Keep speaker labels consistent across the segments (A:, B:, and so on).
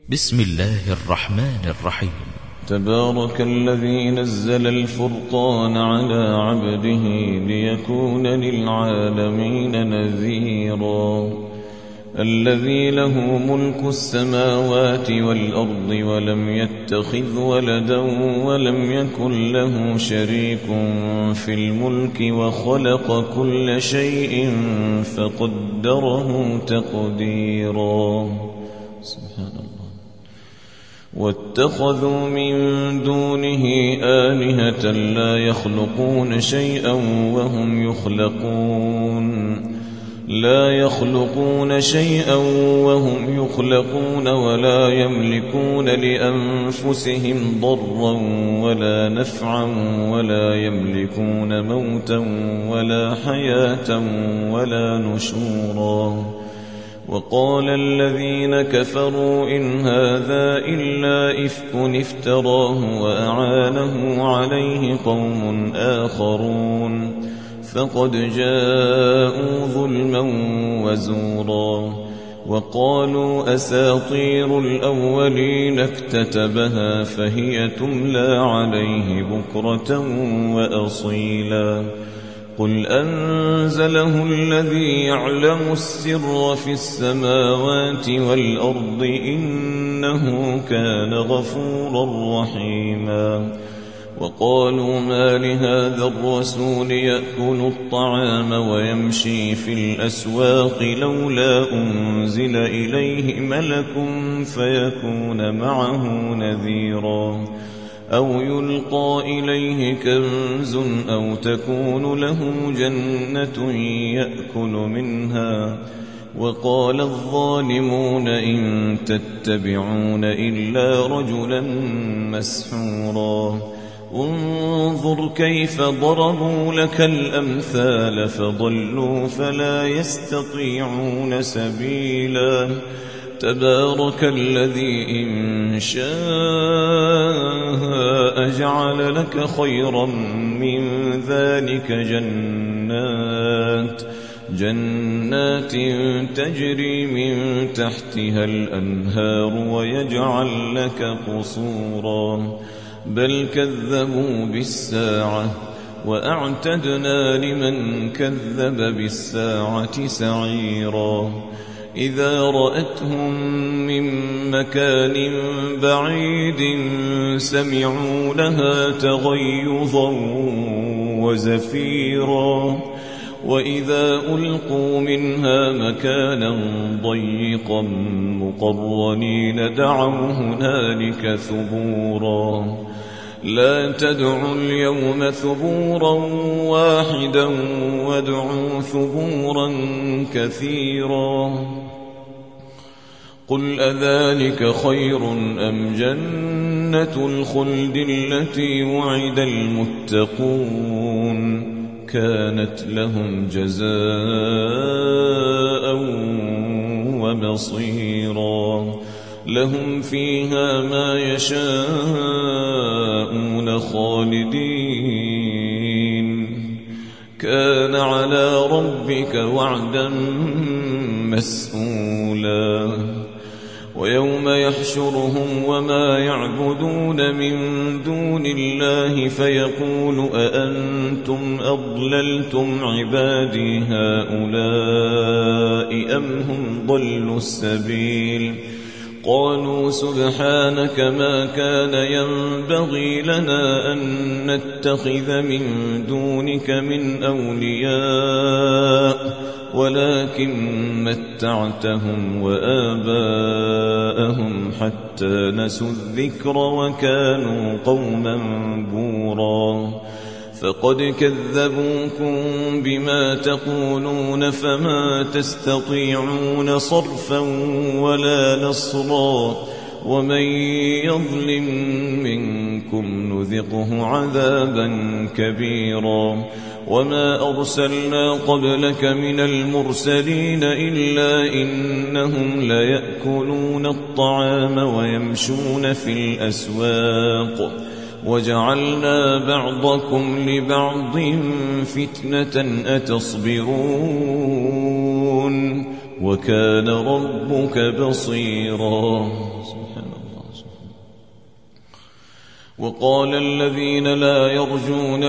A: بسم الله الرحمن الرحيم.
B: تبارك الذي نزل الفرقان على عبده ليكون للعالمين نذيرا. الذي له ملك السماوات والأرض ولم يتخذ ولدا ولم يكن له شريك في الملك وخلق كل شيء فقدره تقديرا. سبحان الله. واتخذوا من دونه آلهة لا يخلقون شيئا وهم يخلقون ولا يملكون لأنفسهم ضرا ولا نفعا ولا يملكون موتا ولا حياة ولا نشورا. وقال الذين كفروا إن هذا إلا إفك افتراه وأعانه عليه قوم آخرون فقد جاءوا ظلما وزورا. وقالوا أساطير الأولين اكتتبها فهي تملى عليه بكرة وأصيلا. قل أنزله الذي يعلم السر في السماوات والأرض إنه كان غفورا رحيما. وقالوا ما لهذا الرسول يأكل الطعام ويمشي في الأسواق لولا أنزل إليه ملك فيكون معه نذيرا أو يلقى إليه كنز أو تكون له جنة يأكل منها. وقال الظالمون إن تتبعون إلا رجلا مسحورا. انظر كيف ضربوا لك الأمثال فضلوا فلا يستطيعون سبيلا. تبارك الذي إن شاء جعل لك خيرا من ذلك جنات تجري من تحتها الأنهار ويجعل لك قصورا. بل كذبوا بالساعة وأعتدنا لمن كذب بالساعة سعيرا. إذا رأتهم من مكان بعيد سمعوا لها تغيظا وزفيرا. وإذا ألقوا منها مكانا ضيقا مقرنين دعوا هنالك ثبورا. لا تدعوا اليوم ثبورا واحدا وادعوا ثبورا كثيرا. قل أذلك خير أم جنة الخلد التي وعد المتقون كانت لهم جزاء ومصيرا. لهم فيها ما يشاءون خالدين كان على ربك وعدا مسئولا. ويوم يحشرهم وما يعبدون من دون الله فيقول أأنتم أضللتم عبادي هؤلاء أم هم ضلوا السبيل. قالوا سبحانك ما كان ينبغي لنا أن نتخذ من دونك من أولياء ولكن متعتهم وآباءهم حتى نسوا الذكر وكانوا قوما بورا. فقد كذبوكم بما تقولون فما تستطيعون صرفا ولا نصرا. ومن يظلم منكم نذقه عذابا كبيرا. وما أرسلنا قبلك من المرسلين إلا إنهم ليأكلون الطعام ويمشون في الأسواق وجعلنا بعضكم لبعض فتنة أتصبرون وكان ربك بصيرا. سبحان الله. وقال الذين لا يرجون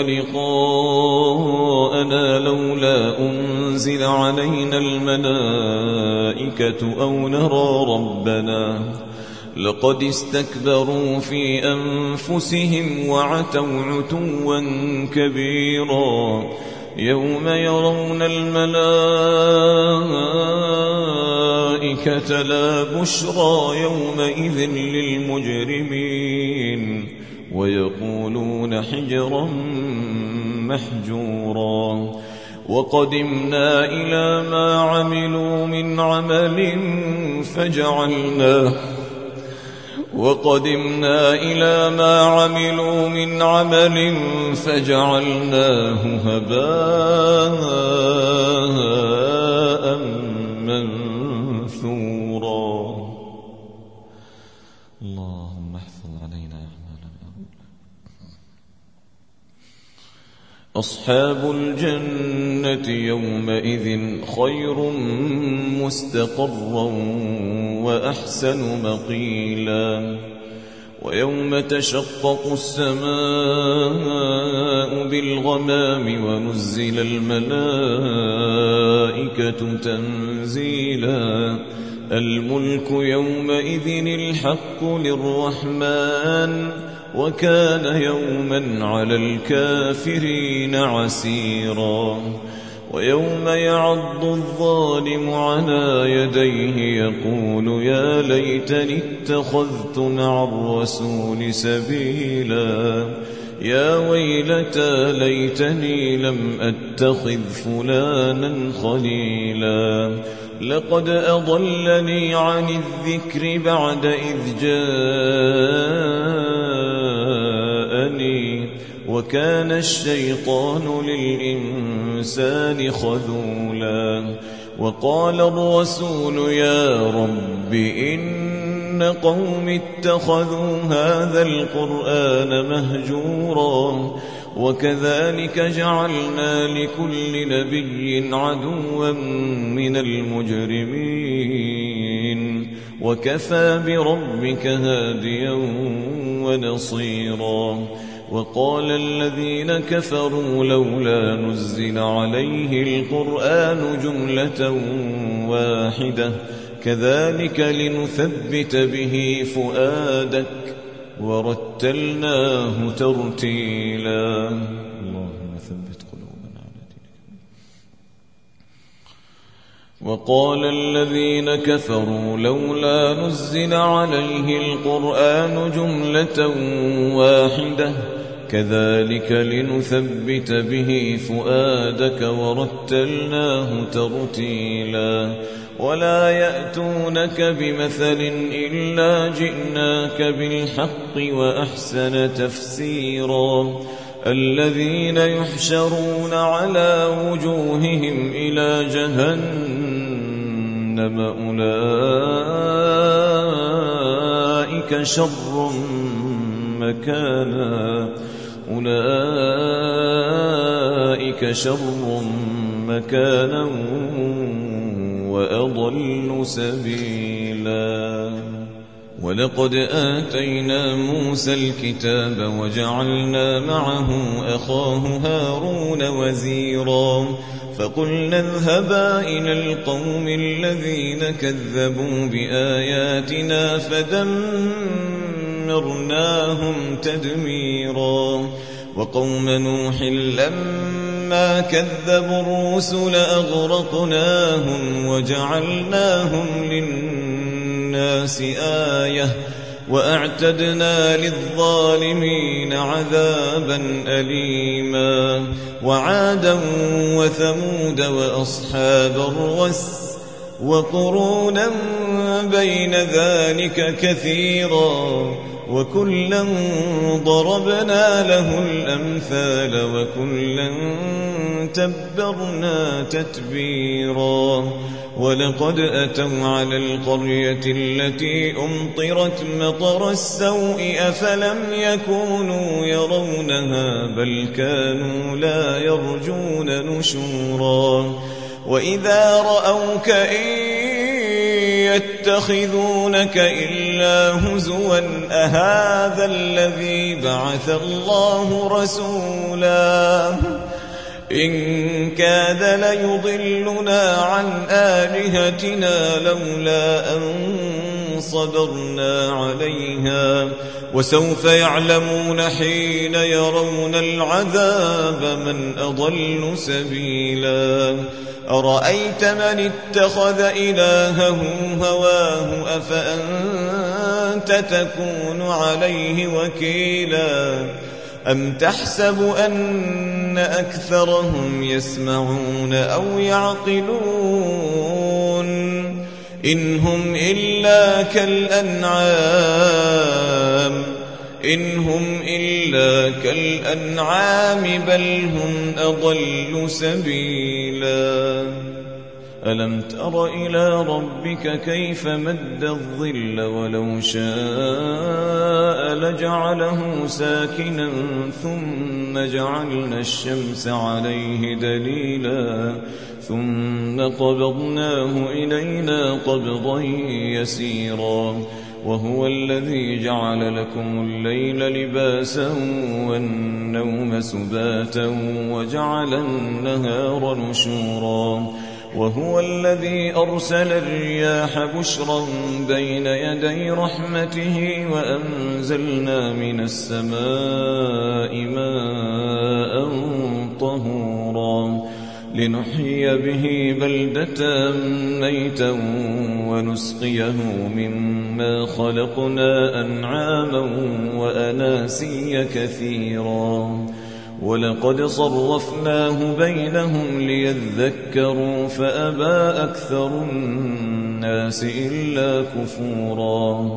B: لقاءنا لولا أنزل علينا الملائكة أو نرى ربنا لقد استكبروا في أنفسهم وعتوا عتوا كبيرا يوم يرون الملائكة لا بشرى يومئذ للمجرمين ويقولون حجرا محجورا وقدمنا إلى ما عملوا من عمل فجعلناه هباء منثورا. اللهم احفظ علينا أعمالنا. أصحاب الجنة يومئذ خير مستقرا وأحسن مقيلا ويوم تشقق السماء بالغمام ونزل الملائكة تنزيلا الملك يومئذ الحق للرحمن وكان يوما على الكافرين عسيرا. ويوم يعض الظالم على يديه يقول يا ليتني اتخذت مع الرسول سبيلا يا ويلتى ليتني لم أتخذ فلانا خليلا لقد أضلني عن الذكر بعد إذ جاءني وكان الشيطان للإنسان خذولا. وقال الرسول يا رب إن قوم اتخذوا هذا القرآن مهجورا وكذلك جعلنا لكل نبي عدوا من المجرمين وكفى بربك هاديا ونصيرا. وقال الذين كفروا لولا نزل عليه القرآن جملة واحدة كذلك لنثبت به فؤادك ورتلناه ترتيلا. اللهم ثبت قلوبنا على دينك. وقال الذين كفروا لولا نزل عليه القرآن جملة واحدة كذلك لنثبت به فؤادك ورتلناه ترتيلا. ولا يأتونك بمثل إلا جئناك بالحق وأحسن تفسيرا. الذين يحشرون على وجوههم إلى جهنم أولئك شر مكانا وأضل سبيلا. ولقد آتينا موسى الكتاب وجعلنا معه أخاه هارون وزيرا فقلنا اذهبا إلى القوم الذين كذبوا بآياتنا فدمرناهم تدميرا. وقوم نوح لما كذبوا الرسل أغرقناهم وجعلناهم للناس آية وأعتدنا للظالمين عذابا أليما. وعادا وثمود وأصحاب الرس وقرونا بين ذلك كثيرا وكلا ضربنا له الأمثال وكلا تبرنا تتبيرا. ولقد أتوا على القرية التي أمطرت مطر السوء أفلم يكونوا يرونها بل كانوا لا يرجون نشورا. وإذا رأوك إن يتخذونك إلا هزوا أهذا الذي بعث الله رسولا إن كاد ليضلنا عن آلهتنا لولا أن صبرنا عليها وسوف يعلمون حين يرون العذاب من أضل سبيلا أرأيت من اتخذ إلهه هواه أفأنت تكون عليه وكيلا أم تحسب أن أكثرهم يسمعون أو يعقلون إن هم إلا كالأنعام بل هم أضل سبيلا ألم تر إلى ربك كيف مد الظل ولو شاء لجعله ساكنا ثم جعلنا الشمس عليه دليلا ثم قبضناه إلينا قبضا يسيرا وهو الذي جعل لكم الليل لباسا والنوم سباتا وجعل النهار نشورا وهو الذي أرسل الرياح بشرا بين يدي رحمته وأنزلنا من السماء ماء طهورا لنحيي به بلدة ميتا ونسقيه مما خلقنا أنعاما وأناسيا كثيرا ولقد صرفناه بينهم ليذكروا فأبى أكثر الناس إلا كفورا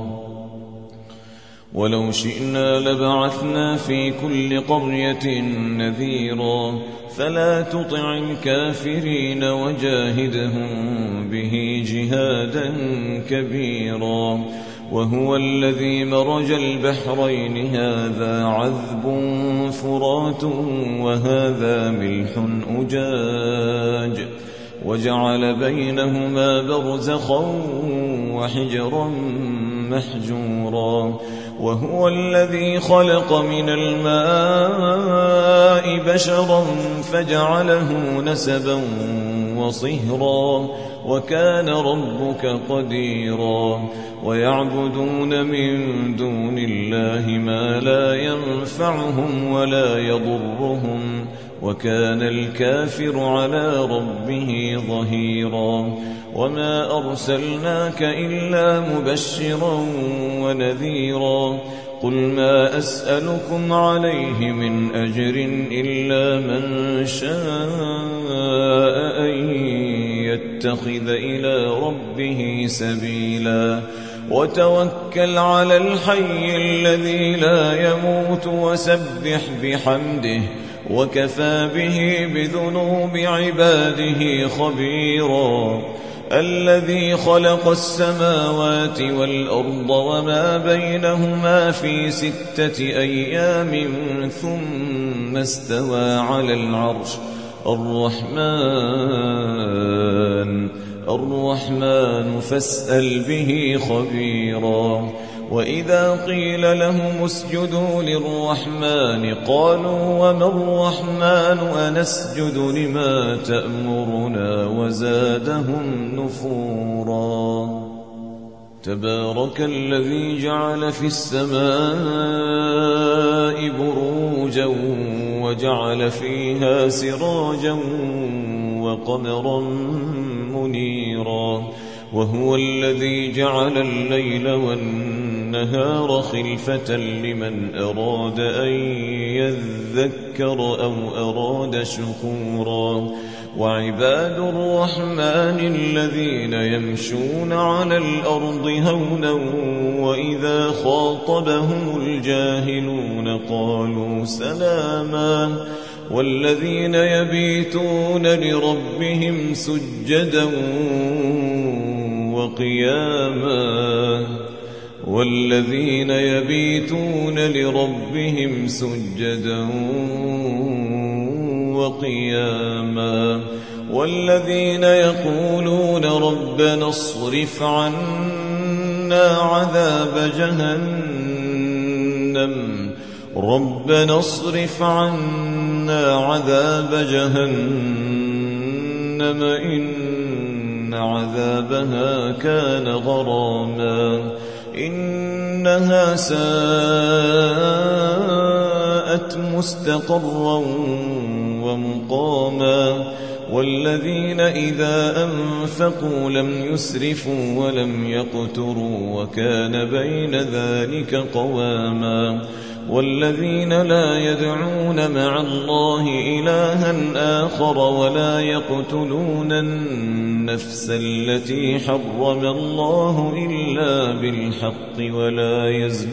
B: ولو شئنا لبعثنا في كل قرية نذيرا فلا تطع الكافرين وجاهدهم به جهادا كبيرا وهو الذي مرج البحرين هذا عذب فرات وهذا ملح أجاج وجعل بينهما برزخا وحجرا محجورا وهو الذي خلق من الماء بشرا فجعله نسبا وصهرا وكان ربك قديرا ويعبدون من دون الله ما لا ينفعهم ولا يضرهم وكان الكافر على ربه ظهيرا وما أرسلناك إلا مبشرا ونذيرا قل ما أسألكم عليه من أجر إلا من شاء أن يتخذ إلى ربه سبيلا وتوكل على الحي الذي لا يموت وسبح بحمده وكفى به بذنوب عباده خبيرا الذي خلق السماوات والأرض وما بينهما في 6 أيام ثم استوى على العرش الرحمن فاسأل به خبيرا وإذا قيل لهم اسجدوا للرحمن قالوا وما الرحمن أنسجد لما تأمرنا وزادهم نفورا تبارك الذي جعل في السماء بروجا وجعل فيها سراجا وقمرا منيرا وهو الذي جعل الليل والنهار خلفة لمن أراد أن يذكر أو أراد شكورا وعباد الرحمن الذين يمشون على الأرض هونا وإذا خاطبهم الجاهلون قالوا سلاما والذين يبيتون لربهم سجدا وقياما والذين يقولون ربنا اصرف عنا عذاب جهنم إن عذابها كان غراما إنها ساءت مستقرا ومقاما والذين إذا أنفقوا لم يسرفوا ولم يقتروا وكان بين ذلك قواما والذين لا يدعون مع الله إلها آخر ولا يقتلون النفس التي حرم الله إلا بالحق ولا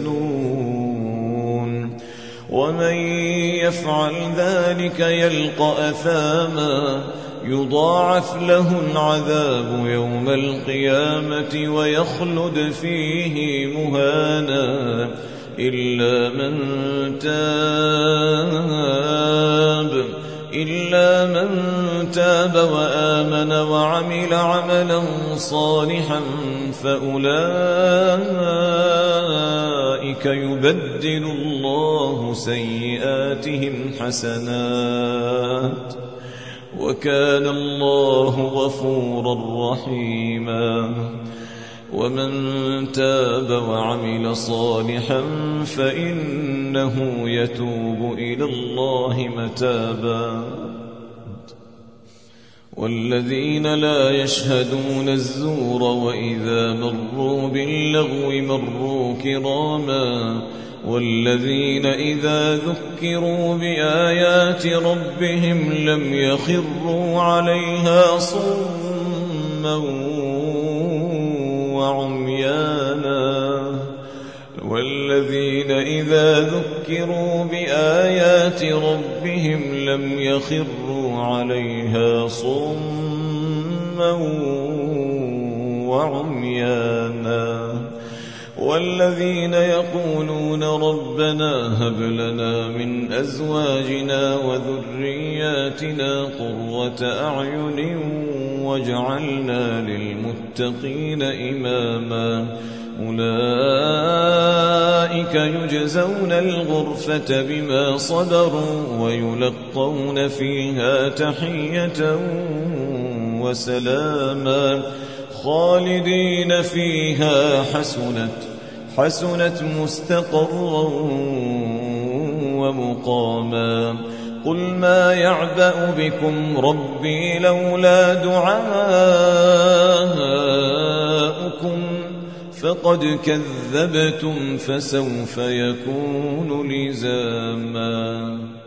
B: يزنون ومن يفعل ذلك يلقى أثاما يضاعف له العذاب يوم القيامة ويخلد فيه مهانا إلا من تاب وآمن وعمل عملا صالحا فأولئك يبدل الله سيئاتهم حسنات وكان الله غفورا رحيما ومن تاب وعمل صالحا فإنه يتوب إلى الله متابا والذين لا يشهدون الزور وإذا مروا باللغو مروا كراما والذين إذا ذكروا بآيات ربهم لم يخروا عليها صما وعميانا والذين إذا ذكروا بآيات ربهم لم يخروا عليها صما وعميانا والذين يقولون ربنا هب لنا من أزواجنا وذرياتنا قرة أعين واجعلنا للمتقين إماما أولئك يجزون الغرفة بما صبروا ويلقون فيها تحية وسلاما خالدين فيها حسنت مستقرا ومقاما قل ما يعبأ بكم ربي لولا دعاؤكم فقد كذبتم فسوف يكون لزاما